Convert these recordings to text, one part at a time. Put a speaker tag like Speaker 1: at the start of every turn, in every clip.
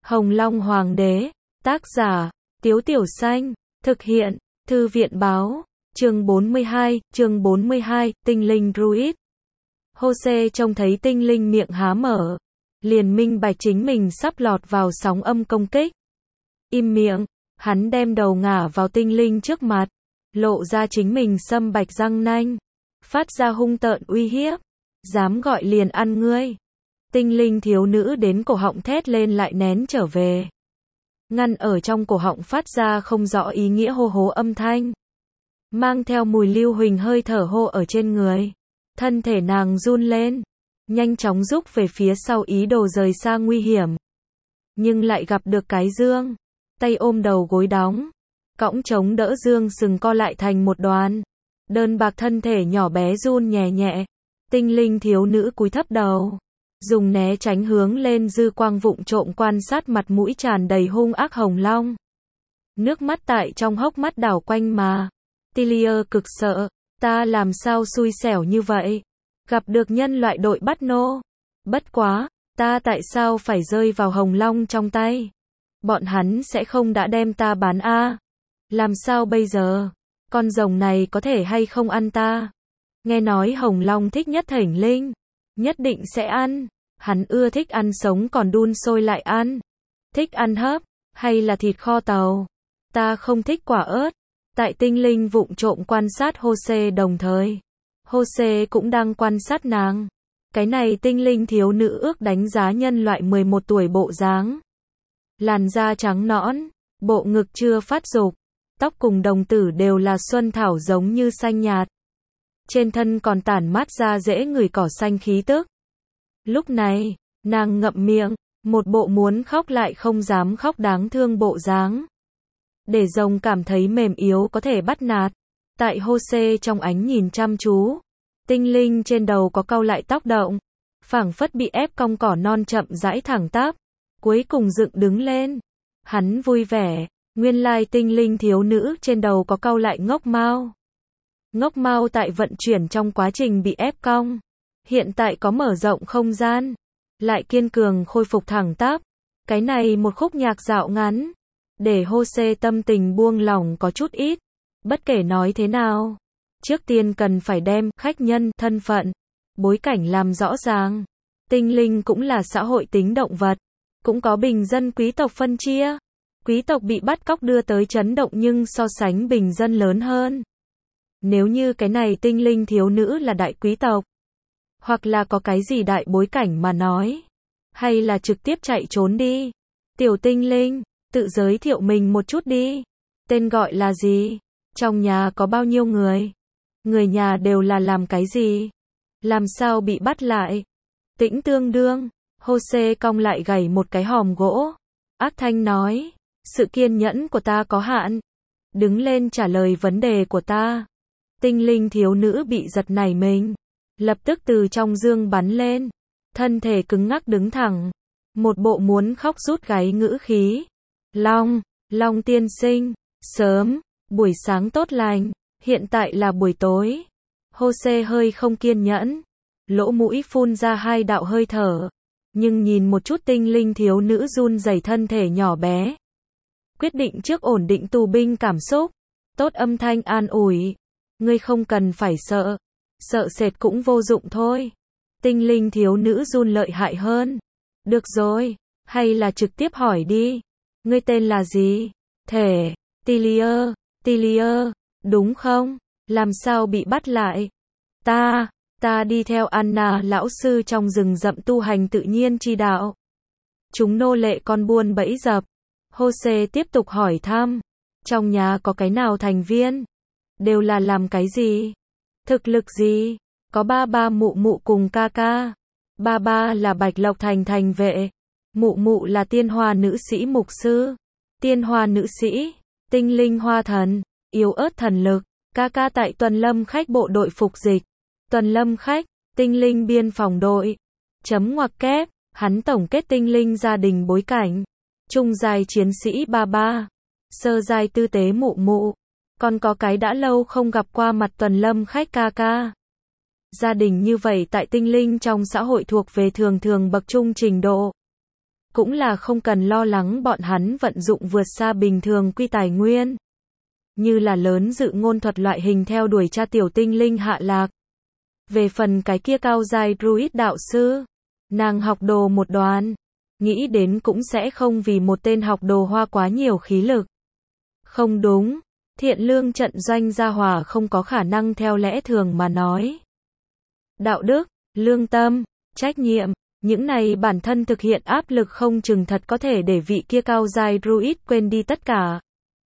Speaker 1: Hồng Long Hoàng đế, tác giả, Tiếu Tiểu Xanh, thực hiện, Thư viện báo, chương 42, tinh linh druid. Jose trông thấy tinh linh miệng há mở, liền minh bạch chính mình sắp lọt vào sóng âm công kích. Im miệng, hắn đem đầu ngả vào tinh linh trước mặt, lộ ra chính mình sâm bạch răng nanh, phát ra hung tợn uy hiếp, dám gọi liền ăn ngươi. Tinh linh thiếu nữ đến cổ họng thét lên lại nén trở về. Ngăn ở trong cổ họng phát ra không rõ ý nghĩa hô hố âm thanh. Mang theo mùi lưu huỳnh hơi thở hô ở trên người. Thân thể nàng run lên, nhanh chóng rúc về phía sau ý đồ rời xa nguy hiểm. Nhưng lại gặp được cái dương, tay ôm đầu gối đóng, cõng chống đỡ dương sừng co lại thành một đoàn. Đơn bạc thân thể nhỏ bé run nhẹ nhẹ. Tinh linh thiếu nữ cúi thấp đầu, dùng né tránh hướng lên dư quang vụng trộm quan sát mặt mũi tràn đầy hung ác hồng long. Nước mắt tại trong hốc mắt đảo quanh mà. Tilia cực sợ, ta làm sao xui xẻo như vậy, gặp được nhân loại đội bắt nô. Bất quá, ta tại sao phải rơi vào hồng long trong tay? Bọn hắn sẽ không đã đem ta bán a? Làm sao bây giờ? Con rồng này có thể hay không ăn ta? Nghe nói hồng long thích nhất thỉnh linh, nhất định sẽ ăn. Hắn ưa thích ăn sống còn đun sôi lại ăn. Thích ăn hấp, hay là thịt kho tàu. Ta không thích quả ớt. Tại tinh linh vụng trộm quan sát Jose đồng thời. Jose cũng đang quan sát nàng. Cái này tinh linh thiếu nữ ước đánh giá nhân loại 11 tuổi bộ dáng. Làn da trắng nõn, bộ ngực chưa phát dục, tóc cùng đồng tử đều là xuân thảo giống như xanh nhạt. Trên thân còn tản mát ra dễ ngửi cỏ xanh khí tức. Lúc này, nàng ngậm miệng, một bộ muốn khóc lại không dám khóc đáng thương bộ dáng. Để rồng cảm thấy mềm yếu có thể bắt nạt. Tại Jose trong ánh nhìn chăm chú, tinh linh trên đầu có cau lại tóc động, phảng phất bị ép cong cỏ non chậm rãi thẳng tắp, cuối cùng dựng đứng lên. Hắn vui vẻ, nguyên lai tinh linh thiếu nữ trên đầu có cau lại ngốc mao. Ngốc mao tại vận chuyển trong quá trình bị ép cong, hiện tại có mở rộng không gian, lại kiên cường khôi phục thẳng tắp. Cái này một khúc nhạc dạo ngắn, để Jose tâm tình buông lỏng có chút ít. Bất kể nói thế nào, trước tiên cần phải đem khách nhân, thân phận, bối cảnh làm rõ ràng. Tinh linh cũng là xã hội tính động vật, cũng có bình dân quý tộc phân chia. Quý tộc bị bắt cóc đưa tới chấn động nhưng so sánh bình dân lớn hơn. Nếu như cái này tinh linh thiếu nữ là đại quý tộc, hoặc là có cái gì đại bối cảnh mà nói, hay là trực tiếp chạy trốn đi. Tiểu tinh linh, tự giới thiệu mình một chút đi. Tên gọi là gì? Trong nhà có bao nhiêu người? Người nhà đều là làm cái gì? Làm sao bị bắt lại? Tĩnh tương đương, Jose cong lại gảy một cái hòm gỗ. Ác thanh nói, sự kiên nhẫn của ta có hạn. Đứng lên trả lời vấn đề của ta. Tinh linh thiếu nữ bị giật nảy mình, lập tức từ trong dương bắn lên, thân thể cứng ngắc đứng thẳng, một bộ muốn khóc rút gáy ngữ khí. Long tiên sinh, sớm, buổi sáng tốt lành, hiện tại là buổi tối. Jose hơi không kiên nhẫn, lỗ mũi phun ra hai đạo hơi thở, nhưng nhìn một chút tinh linh thiếu nữ run rẩy thân thể nhỏ bé. Quyết định trước ổn định tù binh cảm xúc, tốt âm thanh an ủi. Ngươi không cần phải sợ, sợ sệt cũng vô dụng thôi. Tinh linh thiếu nữ run lợi hại hơn. Được rồi, hay là trực tiếp hỏi đi. Ngươi tên là gì? Thể, Tilia, đúng không? Làm sao bị bắt lại? Ta đi theo Anna lão sư trong rừng rậm tu hành tự nhiên chi đạo. Chúng nô lệ con buôn bẫy dập. Jose tiếp tục hỏi thăm. Trong nhà có cái nào thành viên? Đều là làm cái gì? Thực lực gì? Có ba mụ mụ cùng ca ca. Ba là Bạch Lộc thành thành vệ. Mụ là tiên hoa nữ sĩ mục sư. Tiên hoa nữ sĩ, tinh linh hoa thần, yếu ớt thần lực. Ca ca tại Tuần Lâm khách bộ đội phục dịch. Tuần Lâm khách, tinh linh biên phòng đội. Chấm ngoặc kép, hắn tổng kết tinh linh gia đình bối cảnh. Trung giai chiến sĩ ba. Sơ giai tư tế mụ. Còn có cái đã lâu không gặp qua mặt Tuần Lâm khách ca ca. Gia đình như vậy tại tinh linh trong xã hội thuộc về thường bậc trung trình độ. cũng là không cần lo lắng bọn hắn vận dụng vượt xa bình thường quy tài nguyên. Như là lớn dự ngôn thuật loại hình theo đuổi tra tiểu tinh linh hạ lạc. Về phần cái kia cao giai druid đạo sư, nàng học đồ một đoàn, nghĩ đến cũng sẽ không vì một tên học đồ hoa quá nhiều khí lực. Không đúng, thiện lương trận doanh gia hỏa không có khả năng theo lẽ thường mà nói. Đạo đức, lương tâm, trách nhiệm, những này bản thân thực hiện áp lực không chừng thật có thể để vị kia cao giai druid quên đi tất cả.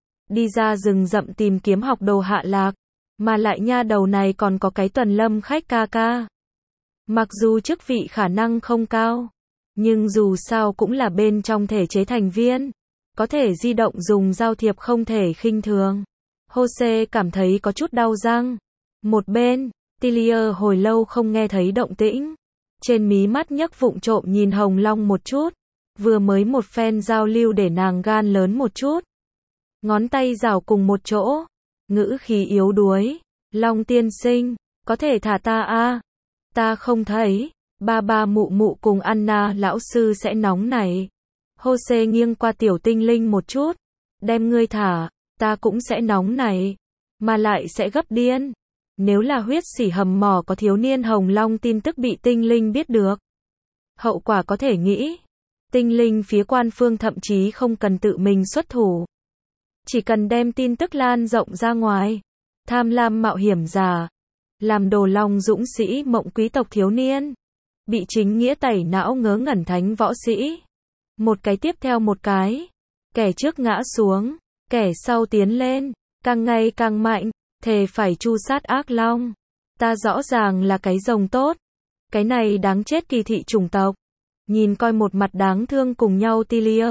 Speaker 1: Đi ra rừng rậm tìm kiếm học đồ hạ lạc, mà lại nha đầu này còn có cái Tuần Lâm khách ca ca. Mặc dù chức vị khả năng không cao, nhưng dù sao cũng là bên trong thể chế thành viên, có thể di động dùng giao thiệp không thể khinh thường. Jose cảm thấy có chút đau răng. Một bên, Tillier hồi lâu không nghe thấy động tĩnh. Trên mí mắt nhấc vụng trộm nhìn Hồng Long một chút. Vừa mới một phen giao lưu để nàng gan lớn một chút. Ngón tay rảo cùng một chỗ. Ngữ khí yếu đuối. Long tiên sinh, có thể thả ta a? Ta không thấy. Ba mụ mụ cùng Anna lão sư sẽ nóng này. Jose nghiêng qua tiểu tinh linh một chút. Đem ngươi thả, ta cũng sẽ nóng này. Mà lại sẽ gấp điên. Nếu là huyết sỉ hầm mỏ có thiếu niên Hồng Long tin tức bị tinh linh biết được. Hậu quả có thể nghĩ. Tinh linh phía quan phương thậm chí không cần tự mình xuất thủ. Chỉ cần đem tin tức lan rộng ra ngoài. Tham lam mạo hiểm giả. Làm đồ long dũng sĩ mộng quý tộc thiếu niên. Bị chính nghĩa tẩy não ngớ ngẩn thánh võ sĩ. Một cái tiếp theo một cái. Kẻ trước ngã xuống. Kẻ sau tiến lên. Càng ngày càng mạnh. Thề phải tru sát ác long. Ta rõ ràng là cái rồng tốt. Cái này đáng chết kỳ thị chủng tộc. Nhìn coi một mặt đáng thương cùng nhau Tillier.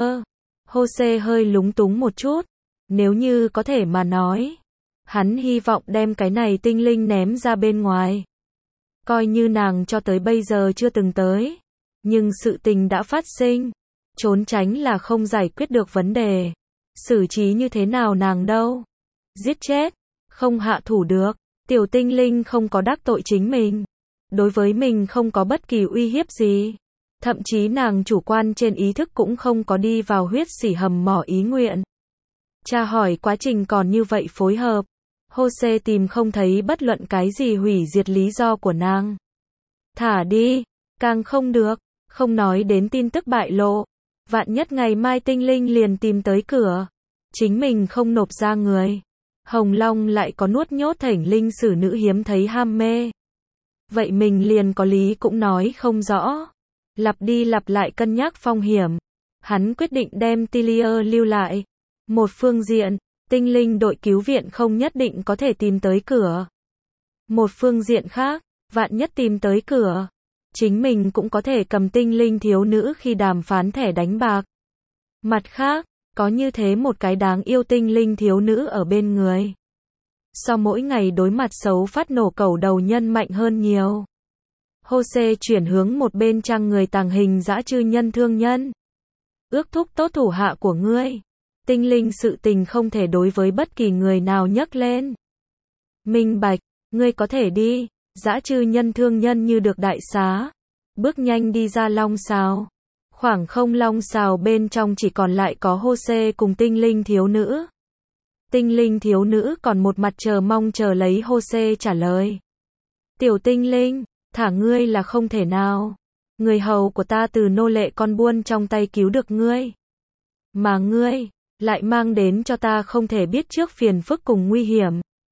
Speaker 1: Jose hơi lúng túng một chút. Nếu như có thể mà nói. Hắn hy vọng đem cái này tinh linh ném ra bên ngoài. Coi như nàng cho tới bây giờ chưa từng tới. Nhưng sự tình đã phát sinh. Trốn tránh là không giải quyết được vấn đề. Xử trí như thế nào nàng đâu. Giết chết. Không hạ thủ được. Tiểu tinh linh không có đắc tội chính mình. Đối với mình không có bất kỳ uy hiếp gì. Thậm chí nàng chủ quan trên ý thức cũng không có đi vào huyết sỉ hầm mỏ ý nguyện. Tra hỏi quá trình còn như vậy phối hợp. Jose tìm không thấy bất luận cái gì hủy diệt lý do của nàng. Thả đi. Càng không được. Không nói đến tin tức bại lộ. Vạn nhất ngày mai tinh linh liền tìm tới cửa. Chính mình không nộp ra người. Hồng Long lại có nuốt nhốt thỉnh linh sử nữ hiếm thấy ham mê. Vậy mình liền có lý cũng nói không rõ. Lặp đi lặp lại cân nhắc phong hiểm. Hắn quyết định đem Tillier lưu lại. Một phương diện, tinh linh đội cứu viện không nhất định có thể tìm tới cửa. Một phương diện khác, vạn nhất tìm tới cửa. Chính mình cũng có thể cầm tinh linh thiếu nữ khi đàm phán thẻ đánh bạc. Mặt khác, có như thế một cái đáng yêu tinh linh thiếu nữ ở bên người. So mỗi ngày đối mặt xấu phát nổ cẩu đầu nhân mạnh hơn nhiều. Jose chuyển hướng một bên trang người tàng hình dã chư nhân thương nhân. Ước thúc tốt thủ hạ của ngươi. Tinh linh sự tình không thể đối với bất kỳ người nào nhấc lên. Minh bạch, ngươi có thể đi. Dã chư nhân thương nhân như được đại xá. Bước nhanh đi ra long xào. Khoảng không long xào bên trong chỉ còn lại có Jose cùng tinh linh thiếu nữ. Tinh linh thiếu nữ còn một mặt chờ mong chờ lấy Jose trả lời. Tiểu tinh linh, thả ngươi là không thể nào. Người hầu của ta từ nô lệ con buôn trong tay cứu được ngươi. Mà ngươi, lại mang đến cho ta không thể biết trước phiền phức cùng nguy hiểm.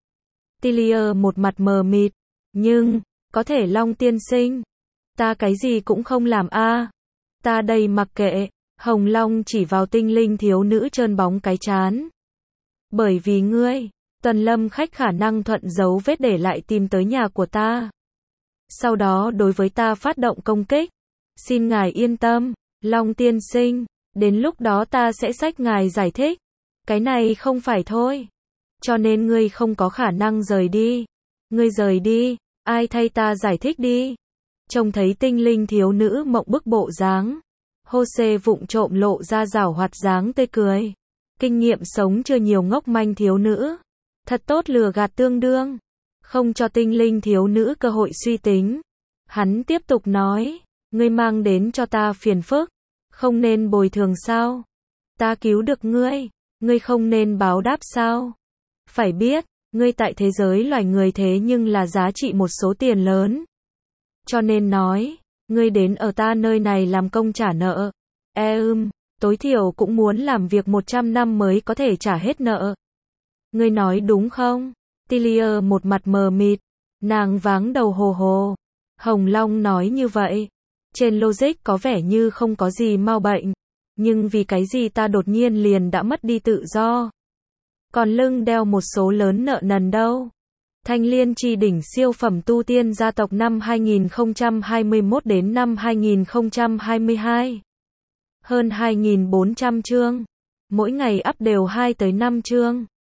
Speaker 1: Tillier một mặt mờ mịt. Nhưng, có thể Long tiên sinh. Ta cái gì cũng không làm a. Ta đây mặc kệ. Hồng Long chỉ vào tinh linh thiếu nữ trơn bóng cái trán. Bởi vì ngươi, Tuần Lâm khách khả năng thuận dấu vết để lại tìm tới nhà của ta. Sau đó đối với ta phát động công kích. Xin ngài yên tâm, Long tiên sinh, đến lúc đó ta sẽ xách ngài giải thích. Cái này không phải thôi. Cho nên ngươi không có khả năng rời đi. Ngươi rời đi, ai thay ta giải thích đi. Trông thấy tinh linh thiếu nữ mộng bức bộ dáng. Jose vụng trộm lộ ra giảo hoạt dáng tươi cười. Kinh nghiệm sống chưa nhiều ngốc manh thiếu nữ. Thật tốt lừa gạt tương đương. Không cho tinh linh thiếu nữ cơ hội suy tính. Hắn tiếp tục nói. Ngươi mang đến cho ta phiền phức. Không nên bồi thường sao? Ta cứu được ngươi, ngươi không nên báo đáp sao? Phải biết, ngươi tại thế giới loài người thế nhưng là giá trị một số tiền lớn. Cho nên nói, ngươi đến ở ta nơi này làm công trả nợ. Tối thiểu cũng muốn làm việc 100 năm mới có thể trả hết nợ. Ngươi nói đúng không? Tilia một mặt mờ mịt, nàng váng đầu hồ hồ. Hồng Long nói như vậy, trên logic có vẻ như không có gì mau bệnh, nhưng vì cái gì ta đột nhiên liền đã mất đi tự do? Còn lưng đeo một số lớn nợ nần đâu? Thanh Liên Chi đỉnh siêu phẩm tu tiên gia tộc năm 2021 đến năm 2022. Hơn 2.400 chương. Mỗi ngày up đều 2 tới 5 chương.